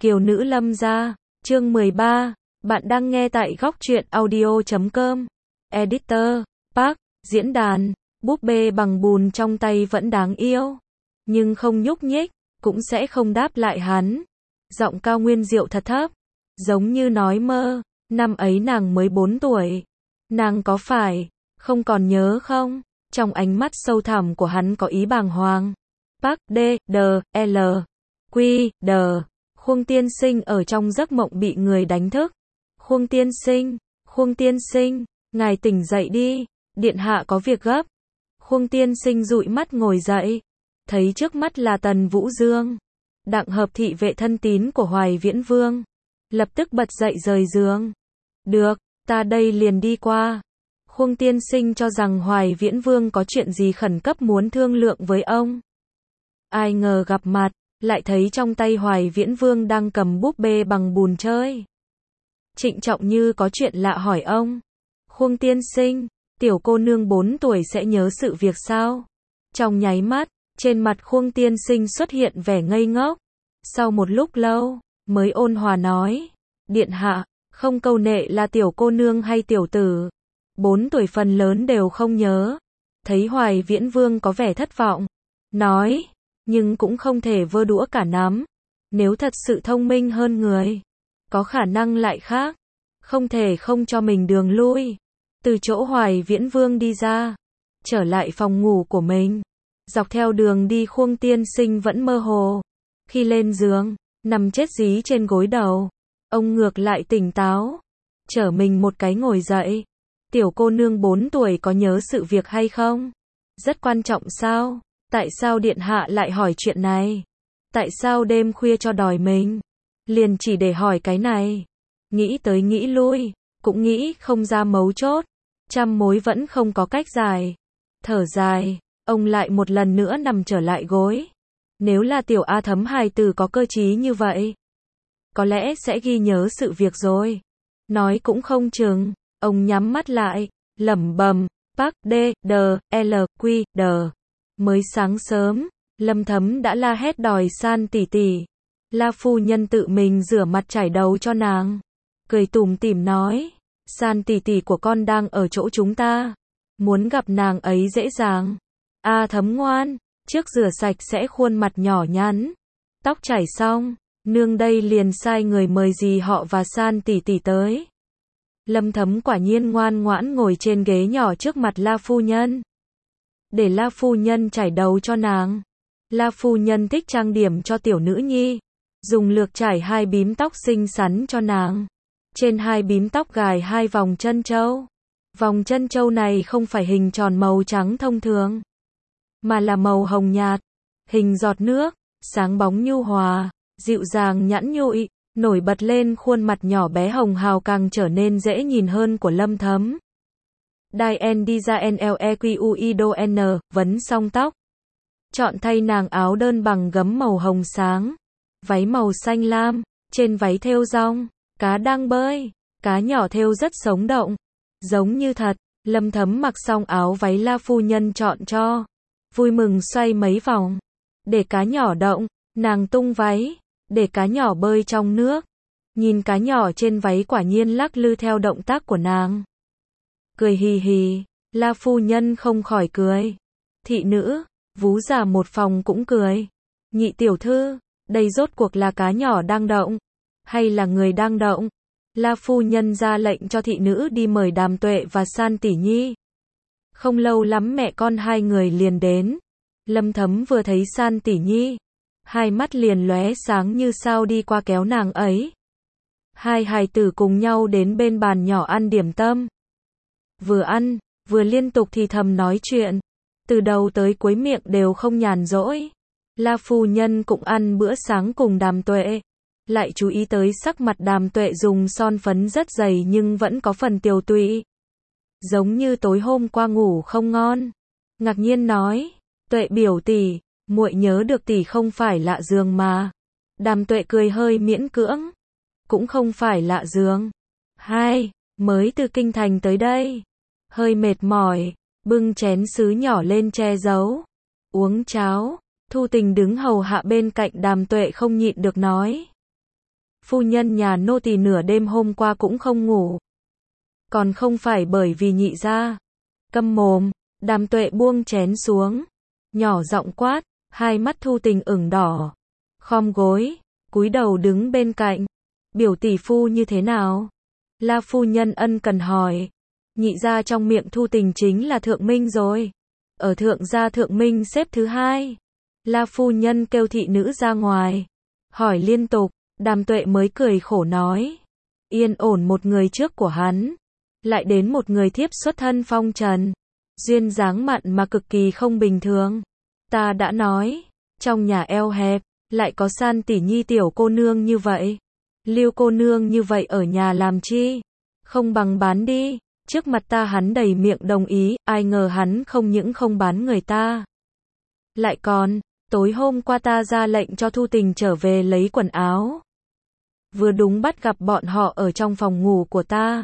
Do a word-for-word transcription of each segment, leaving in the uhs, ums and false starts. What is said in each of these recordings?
Kiều nữ lâm gia, chương mười ba, bạn đang nghe tại góc truyện audio chấm com. Editor, Park, diễn đàn, búp bê bằng bùn trong tay vẫn đáng yêu, nhưng không nhúc nhích, cũng sẽ không đáp lại hắn. Giọng Cao Nguyên Diệu thật thấp, giống như nói mơ, năm ấy nàng mới bốn tuổi. Nàng có phải không còn nhớ không? Trong ánh mắt sâu thẳm của hắn có ý bàng hoàng. Park D, D, L, Q, D. Khuông tiên sinh ở trong giấc mộng bị người đánh thức. Khuông tiên sinh, Khuông tiên sinh, ngài tỉnh dậy đi, điện hạ có việc gấp. Khuông tiên sinh dụi mắt ngồi dậy, thấy trước mắt là Tần Vũ Dương, đặng hợp thị vệ thân tín của Hoài Viễn Vương. Lập tức bật dậy rời giường. Được, ta đây liền đi qua. Khuông tiên sinh cho rằng Hoài Viễn Vương có chuyện gì khẩn cấp muốn thương lượng với ông. Ai ngờ gặp mặt, lại thấy trong tay Hoài Viễn Vương đang cầm búp bê bằng bùn chơi. Trịnh trọng như có chuyện lạ hỏi ông. Khuông tiên sinh, tiểu cô nương bốn tuổi sẽ nhớ sự việc sao? Trong nháy mắt, trên mặt Khuông tiên sinh xuất hiện vẻ ngây ngốc. Sau một lúc lâu, mới ôn hòa nói. Điện hạ, không câu nệ là tiểu cô nương hay tiểu tử. Bốn tuổi phần lớn đều không nhớ. Thấy Hoài Viễn Vương có vẻ thất vọng. Nói, nhưng cũng không thể vơ đũa cả nắm. Nếu thật sự thông minh hơn người, có khả năng lại khác. Không thể không cho mình đường lui. Từ chỗ Hoài Viễn Vương đi ra, trở lại phòng ngủ của mình. Dọc theo đường đi Khuông tiên sinh vẫn mơ hồ. Khi lên giường, nằm chết dí trên gối đầu. Ông ngược lại tỉnh táo. Chở mình một cái ngồi dậy. Tiểu cô nương bốn tuổi có nhớ sự việc hay không? Rất quan trọng sao? Tại sao điện hạ lại hỏi chuyện này? Tại sao đêm khuya cho đòi mình? Liền chỉ để hỏi cái này. Nghĩ tới nghĩ lui, cũng nghĩ không ra mấu chốt. Trăm mối vẫn không có cách giải. Thở dài, ông lại một lần nữa nằm trở lại gối. Nếu là tiểu A Thấm hài tử có cơ trí như vậy, có lẽ sẽ ghi nhớ sự việc rồi. Nói cũng không chừng. Ông nhắm mắt lại, lẩm bẩm, Park D, D, L, Q, D. Mới sáng sớm, Lâm Thấm đã la hét đòi San tỷ tỷ. La phu nhân tự mình rửa mặt chải đầu cho nàng. Cười tủm tỉm nói, San tỷ tỷ của con đang ở chỗ chúng ta. Muốn gặp nàng ấy dễ dàng. A Thấm ngoan, trước rửa sạch sẽ khuôn mặt nhỏ nhắn. Tóc chải xong, nương đây liền sai người mời dì họ và San tỷ tỷ tới. Lâm Thấm quả nhiên ngoan ngoãn ngồi trên ghế nhỏ trước mặt La phu nhân. Để La phu nhân chải đầu cho nàng. La phu nhân thích trang điểm cho tiểu nữ nhi, dùng lược chải hai bím tóc xinh xắn cho nàng. Trên hai bím tóc gài hai vòng chân châu. Vòng chân châu này không phải hình tròn màu trắng thông thường, mà là màu hồng nhạt, hình giọt nước, sáng bóng nhu hòa, dịu dàng nhẵn nhụi, nổi bật lên khuôn mặt nhỏ bé hồng hào càng trở nên dễ nhìn hơn của Lâm Thấm. Dien đi ra N L E Q U I D O N, vấn xong tóc. Chọn thay nàng áo đơn bằng gấm màu hồng sáng, váy màu xanh lam, trên váy thêu rong, cá đang bơi, cá nhỏ thêu rất sống động, giống như thật. Lâm Thấm mặc xong áo váy La phu nhân chọn cho, vui mừng xoay mấy vòng, để cá nhỏ động, nàng tung váy, để cá nhỏ bơi trong nước. Nhìn cá nhỏ trên váy quả nhiên lắc lư theo động tác của nàng. Cười hì hì, La phu nhân không khỏi cười. Thị nữ, vú già một phòng cũng cười. Nhị tiểu thư, đây rốt cuộc là cá nhỏ đang động, hay là người đang động? La phu nhân ra lệnh cho thị nữ đi mời Đàm Tuệ và San tỷ nhi. Không lâu lắm mẹ con hai người liền đến. Lâm Thấm vừa thấy San tỷ nhi, hai mắt liền lóe sáng như sao đi qua kéo nàng ấy. Hai hài tử cùng nhau đến bên bàn nhỏ ăn điểm tâm. Vừa ăn, vừa liên tục thì thầm nói chuyện. Từ đầu tới cuối miệng đều không nhàn rỗi. La phu nhân cũng ăn bữa sáng cùng Đàm Tuệ. Lại chú ý tới sắc mặt Đàm Tuệ dùng son phấn rất dày nhưng vẫn có phần tiều tụy. Giống như tối hôm qua ngủ không ngon. Ngạc nhiên nói, Tuệ biểu tỷ, muội nhớ được tỷ không phải lạ giường mà. Đàm Tuệ cười hơi miễn cưỡng. Cũng không phải lạ giường. Hai, mới từ kinh thành tới đây. Hơi mệt mỏi, bưng chén sứ nhỏ lên che giấu. Uống cháo, Thu Tình đứng hầu hạ bên cạnh Đàm Tuệ không nhịn được nói. Phu nhân nhà nô tỳ nửa đêm hôm qua cũng không ngủ. Còn không phải bởi vì nhị gia. Câm mồm, Đàm Tuệ buông chén xuống. Nhỏ giọng quát, hai mắt Thu Tình ửng đỏ. Khom gối, cúi đầu đứng bên cạnh. Biểu tỷ phu như thế nào? La phu nhân ân cần hỏi. Nhị gia trong miệng Thu Tình chính là thượng minh rồi. Ở thượng gia thượng minh xếp thứ hai. La phu nhân kêu thị nữ ra ngoài. Hỏi liên tục, Đàm Tuệ mới cười khổ nói. Yên ổn một người trước của hắn. Lại đến một người thiếp xuất thân phong trần. Duyên dáng mặn mà cực kỳ không bình thường. Ta đã nói, trong nhà eo hẹp, lại có San tỷ nhi tiểu cô nương như vậy. Lưu cô nương như vậy ở nhà làm chi? Không bằng bán đi. Trước mặt ta hắn đầy miệng đồng ý, ai ngờ hắn không những không bán người ta. Lại còn, tối hôm qua ta ra lệnh cho Thu Tình trở về lấy quần áo. Vừa đúng bắt gặp bọn họ ở trong phòng ngủ của ta.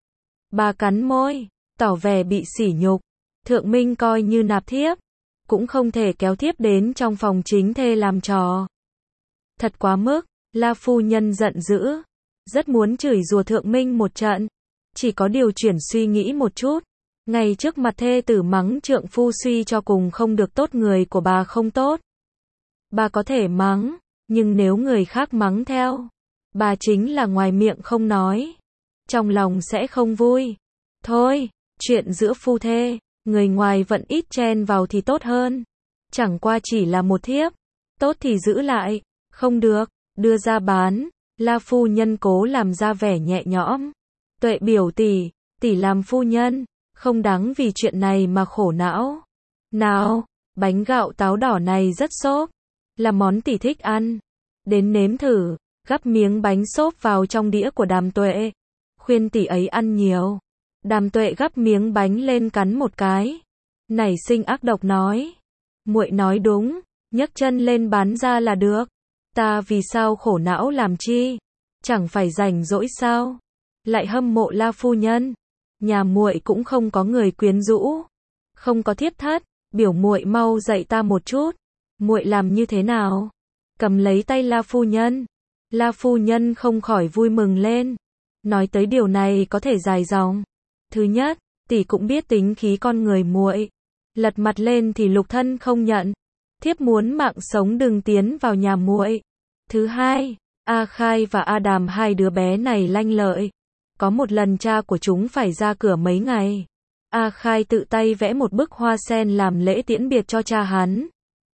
Bà cắn môi, tỏ vẻ bị sỉ nhục. Thượng minh coi như nạp thiếp, cũng không thể kéo thiếp đến trong phòng chính thê làm trò. Thật quá mức, La phu nhân giận dữ, rất muốn chửi rủa thượng minh một trận. Chỉ có điều chuyển suy nghĩ một chút. Ngay trước mặt thê tử mắng trượng phu suy cho cùng không được tốt, người của bà không tốt. Bà có thể mắng, nhưng nếu người khác mắng theo, bà chính là ngoài miệng không nói, trong lòng sẽ không vui. Thôi, chuyện giữa phu thê, người ngoài vẫn ít chen vào thì tốt hơn. Chẳng qua chỉ là một thiếp, tốt thì giữ lại, không được, đưa ra bán. La phu nhân cố làm ra vẻ nhẹ nhõm. Tuệ biểu tỷ, tỷ làm phu nhân, không đáng vì chuyện này mà khổ não. Nào, bánh gạo táo đỏ này rất xốp, là món tỷ thích ăn. Đến nếm thử, gắp miếng bánh xốp vào trong đĩa của Đàm Tuệ. Khuyên tỷ ấy ăn nhiều. Đàm Tuệ gắp miếng bánh lên cắn một cái. Nảy sinh ác độc nói. Muội nói đúng, nhấc chân lên bán ra là được. Ta vì sao khổ não làm chi? Chẳng phải rảnh rỗi sao? Lại hâm mộ La phu nhân. Nhà muội cũng không có người quyến rũ, không có thiếp thất, biểu muội mau dạy ta một chút. Muội làm như thế nào? Cầm lấy tay La phu nhân. La phu nhân không khỏi vui mừng lên. Nói tới điều này có thể dài dòng. Thứ nhất, tỷ cũng biết tính khí con người muội. Lật mặt lên thì lục thân không nhận. Thiếp muốn mạng sống đừng tiến vào nhà muội. Thứ hai, A Khai và A Đàm hai đứa bé này lanh lợi. Có một lần cha của chúng phải ra cửa mấy ngày. A Khai tự tay vẽ một bức hoa sen làm lễ tiễn biệt cho cha hắn.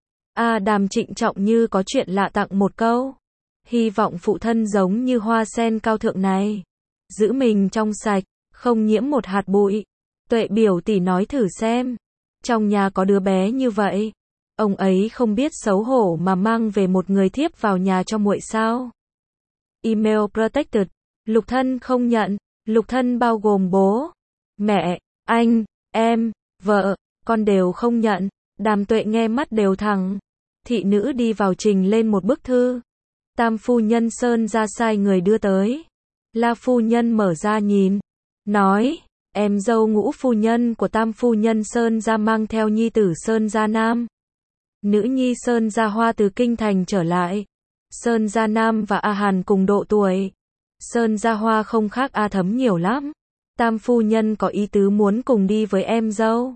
A Đàm trịnh trọng như có chuyện lạ tặng một câu. Hy vọng phụ thân giống như hoa sen cao thượng này, giữ mình trong sạch, không nhiễm một hạt bụi. Tuệ biểu tỷ nói thử xem. Trong nhà có đứa bé như vậy. Ông ấy không biết xấu hổ mà mang về một người thiếp vào nhà cho muội sao? Email protected. Lục thân không nhận. Lục thân bao gồm bố, mẹ, anh, em, vợ, con đều không nhận. Đàm Tuệ nghe mắt đều thẳng. Thị nữ đi vào trình lên một bức thư. Tam phu nhân Sơn ra sai người đưa tới. La phu nhân mở ra nhìn. Nói, em dâu Ngũ phu nhân của Tam phu nhân Sơn ra mang theo nhi tử Sơn Gia Nam. Nữ nhi Sơn Gia Hoa từ kinh thành trở lại. Sơn Gia Nam và A Hàn cùng độ tuổi. Sơn Gia Hoa không khác A Thấm nhiều lắm. Tam phu nhân có ý tứ muốn cùng đi với em dâu.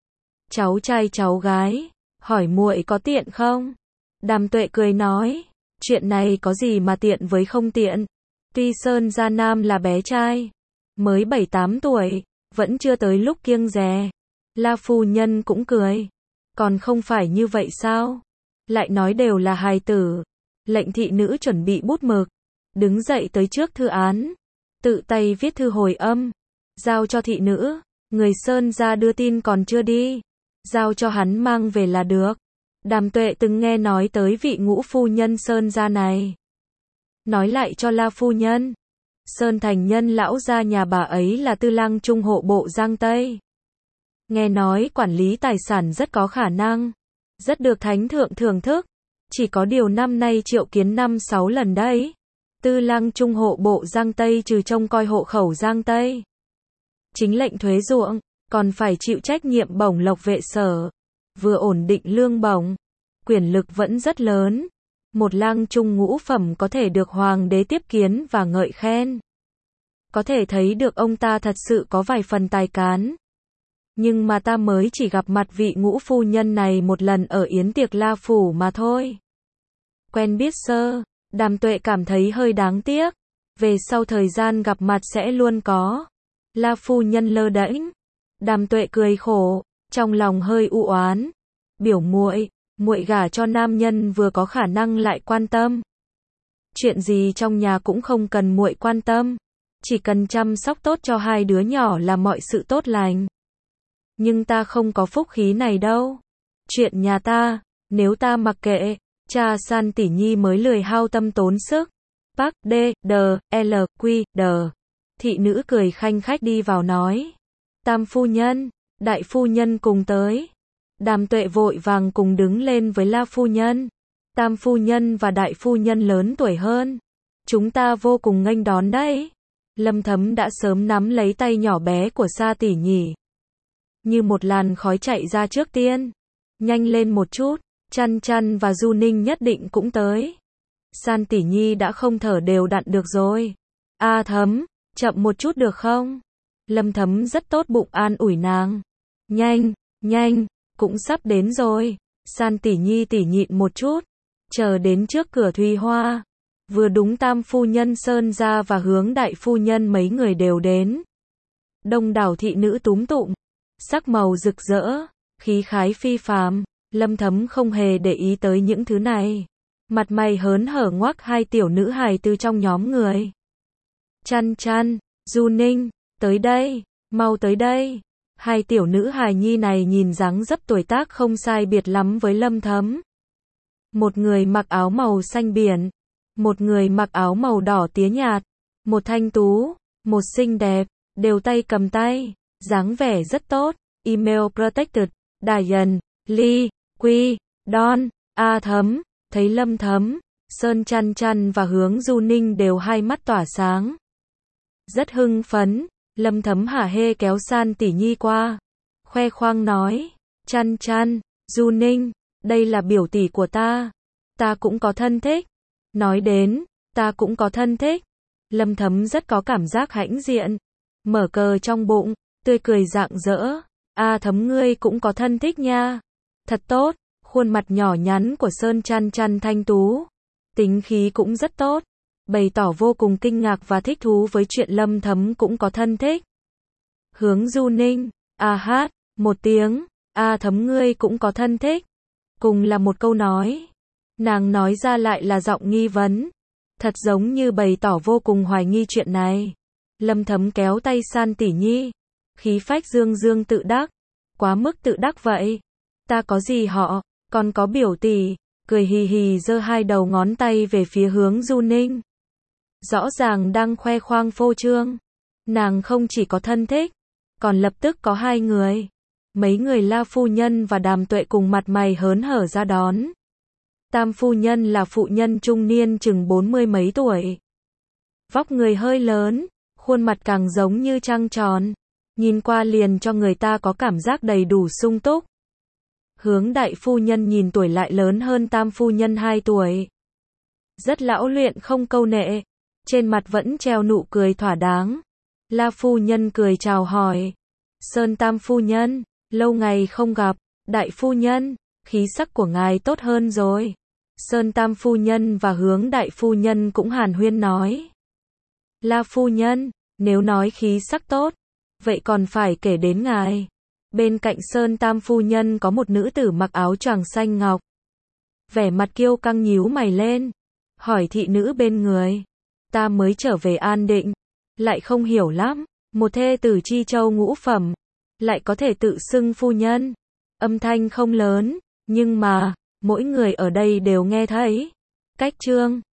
Cháu trai cháu gái, hỏi muội có tiện không? Đàm Tuệ cười nói, chuyện này có gì mà tiện với không tiện. Tuy Sơn Gia Nam là bé trai, mới bảy tám tuổi, vẫn chưa tới lúc kiêng dè. La phu nhân cũng cười. Còn không phải như vậy sao? Lại nói đều là hài tử. Lệnh thị nữ chuẩn bị bút mực. Đứng dậy tới trước thư án. Tự tay viết thư hồi âm. Giao cho thị nữ. Người Sơn ra đưa tin còn chưa đi. Giao cho hắn mang về là được. Đàm Tuệ từng nghe nói tới vị Ngũ phu nhân Sơn gia này. Nói lại cho La phu nhân. Sơn thành nhân lão gia nhà bà ấy là tư lăng trung hộ bộ Giang Tây. Nghe nói quản lý tài sản rất có khả năng. Rất được thánh thượng thưởng thức. Chỉ có điều năm nay triệu kiến năm sáu lần đấy. Tư lăng trung hộ bộ Giang Tây trừ trông coi hộ khẩu Giang Tây, chính lệnh thuế ruộng, còn phải chịu trách nhiệm bổng lộc vệ sở. Vừa ổn định lương bổng, quyền lực vẫn rất lớn. Một lang trung ngũ phẩm có thể được hoàng đế tiếp kiến và ngợi khen. Có thể thấy được ông ta thật sự có vài phần tài cán. Nhưng mà ta mới chỉ gặp mặt vị ngũ phu nhân này một lần ở yến tiệc La Phủ mà thôi. Quen biết sơ, Đàm Tuệ cảm thấy hơi đáng tiếc. Về sau thời gian gặp mặt sẽ luôn có. La phu nhân lơ đễnh. Đàm Tuệ cười khổ, trong lòng hơi u oán. Biểu muội, muội gả cho nam nhân vừa có khả năng lại quan tâm. Chuyện gì trong nhà cũng không cần muội quan tâm, chỉ cần chăm sóc tốt cho hai đứa nhỏ là mọi sự tốt lành. Nhưng ta không có phúc khí này đâu. Chuyện nhà ta, nếu ta mặc kệ, cha San tỷ nhi mới lười hao tâm tốn sức. Park D, D, L, Q, D. Thị nữ cười khanh khách đi vào nói. Tam phu nhân, đại phu nhân cùng tới. Đàm Tuệ vội vàng cùng đứng lên với La phu nhân. Tam phu nhân và đại phu nhân lớn tuổi hơn. Chúng ta vô cùng nghênh đón đấy. Lâm Thấm đã sớm nắm lấy tay nhỏ bé của Sa tỷ nhỉ. Như một làn khói chạy ra trước tiên. Nhanh lên một chút, Chăn Chăn và Du Ninh nhất định cũng tới. San tỷ nhi đã không thở đều đặn được rồi. A Thấm, chậm một chút được không? Lâm Thấm rất tốt bụng an ủi nàng. Nhanh, nhanh, cũng sắp đến rồi. San tỷ nhi tỉ nhịn một chút. Chờ đến trước cửa Thùy Hoa. Vừa đúng tam phu nhân Sơn ra và hướng đại phu nhân mấy người đều đến. Đông đảo thị nữ túm tụm. Sắc màu rực rỡ, khí khái phi phàm. Lâm Thấm không hề để ý tới những thứ này. Mặt mày hớn hở ngoắc hai tiểu nữ hài từ trong nhóm người. Chăn Chăn, Du Ninh, tới đây, mau tới đây. Hai tiểu nữ hài nhi này nhìn dáng dấp tuổi tác không sai biệt lắm với Lâm Thấm. Một người mặc áo màu xanh biển, một người mặc áo màu đỏ tía nhạt, một thanh tú, một xinh đẹp, đều tay cầm tay, dáng vẻ rất tốt. Email protected, Diane, Lee, Quy, Don, A Thấm, thấy Lâm Thấm, Sơn Chăn Chăn và hướng Du Ninh đều hai mắt tỏa sáng. Rất hưng phấn, Lâm Thấm hả hê kéo San tỷ nhi qua, khoe khoang nói, Chăn Chăn, Du Ninh, đây là biểu tỷ của ta, ta cũng có thân thích. Nói đến, ta cũng có thân thích. Lâm Thấm rất có cảm giác hãnh diện, mở cờ trong bụng, tươi cười rạng rỡ. A Thấm ngươi cũng có thân thích nha. Thật tốt, khuôn mặt nhỏ nhắn của Sơn Chăn Chăn thanh tú, tính khí cũng rất tốt, bày tỏ vô cùng kinh ngạc và thích thú với chuyện Lâm Thấm cũng có thân thích. Hướng Du Ninh, a hát, một tiếng, A Thấm ngươi cũng có thân thích. Cùng là một câu nói. Nàng nói ra lại là giọng nghi vấn. Thật giống như bày tỏ vô cùng hoài nghi chuyện này. Lâm Thấm kéo tay San tỷ nhi. Khí phách dương dương tự đắc. Quá mức tự đắc vậy. Ta có gì họ, còn có biểu tỷ. Cười hì hì giơ hai đầu ngón tay về phía hướng Du Ninh. Rõ ràng đang khoe khoang phô trương. Nàng không chỉ có thân thích, còn lập tức có hai người. Mấy người La phu nhân và Đàm Tuệ cùng mặt mày hớn hở ra đón. Tam phu nhân là phụ nhân trung niên chừng bốn mươi mấy tuổi. Vóc người hơi lớn, khuôn mặt càng giống như trăng tròn. Nhìn qua liền cho người ta có cảm giác đầy đủ sung túc. Hướng đại phu nhân nhìn tuổi lại lớn hơn tam phu nhân hai tuổi. Rất lão luyện không câu nệ. Trên mặt vẫn treo nụ cười thỏa đáng. La phu nhân cười chào hỏi. Sơn tam phu nhân, lâu ngày không gặp. Đại phu nhân, khí sắc của ngài tốt hơn rồi. Sơn tam phu nhân và hướng đại phu nhân cũng hàn huyên nói. La phu nhân, nếu nói khí sắc tốt, vậy còn phải kể đến ngài. Bên cạnh Sơn tam phu nhân có một nữ tử mặc áo choàng xanh ngọc. Vẻ mặt kiêu căng nhíu mày lên. Hỏi thị nữ bên người. Ta mới trở về An Định. Lại không hiểu lắm. Một thê tử chi châu ngũ phẩm. Lại có thể tự xưng phu nhân. Âm thanh không lớn. Nhưng mà, mỗi người ở đây đều nghe thấy. Cách chương